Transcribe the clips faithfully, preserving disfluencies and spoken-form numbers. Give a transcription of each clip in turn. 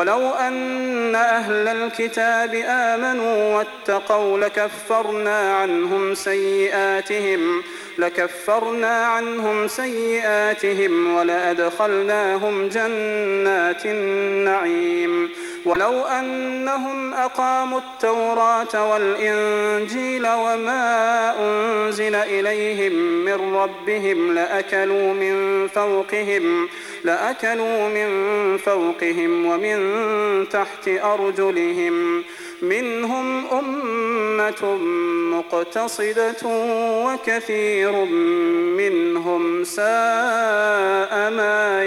ولو أن أهل الكتاب آمنوا واتقوا لكفرنا عنهم سيئاتهم لكفرنا عنهم سيئاتهم ولأدخلناهم جنات النعيم ولو أنهم أقاموا التوراة والإنجيل وما أنزل إليهم من ربهم لأكلوا من فوقهم لأكلوا من فوقهم ومن تحت أرجلهم منهم أمة مقتصدة وكثير منهم ساء ما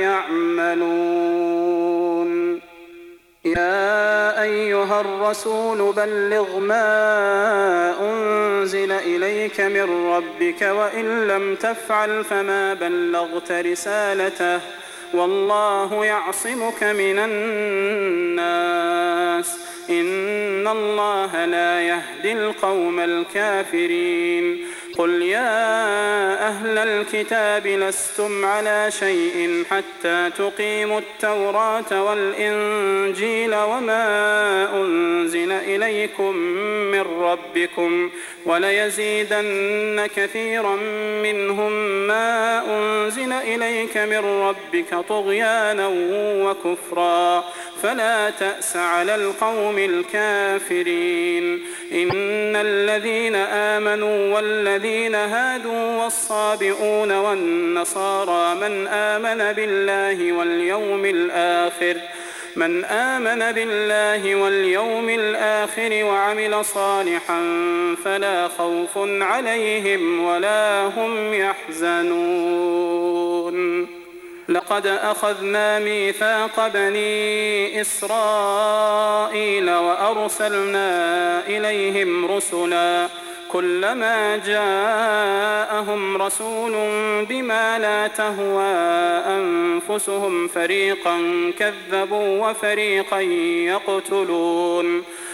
يعملون يا أيها الرسول بلغ ما أنزل إليك من ربك وإن لم تفعل فما بلغت رسالته والله يعصمك من الناس إن الله لا يهدي القوم الكافرين قل يا أهل الكتاب لستم على شيء حتى تقيموا التوراة والإنجيل وما أنزل إليكم من ربكم وليزيدن كثيرا منهم ما أنزل إليك من ربك طغيانا وكفرا فلا تأس على القوم الكافرين إن الذين آمنوا والذين هادوا والصابئون والنصارى من آمن بالله واليوم الآخر من آمن بالله واليوم الآخر وعمل صالحا فلا خوف عليهم ولا هم يحزنون لقد أخذنا ميثاق بني إسرائيل وأرسلنا إليهم رسلا كلما جاءهم رسول بما لا تهوى أنفسهم فريقا كذبوا وفريقا يقتلون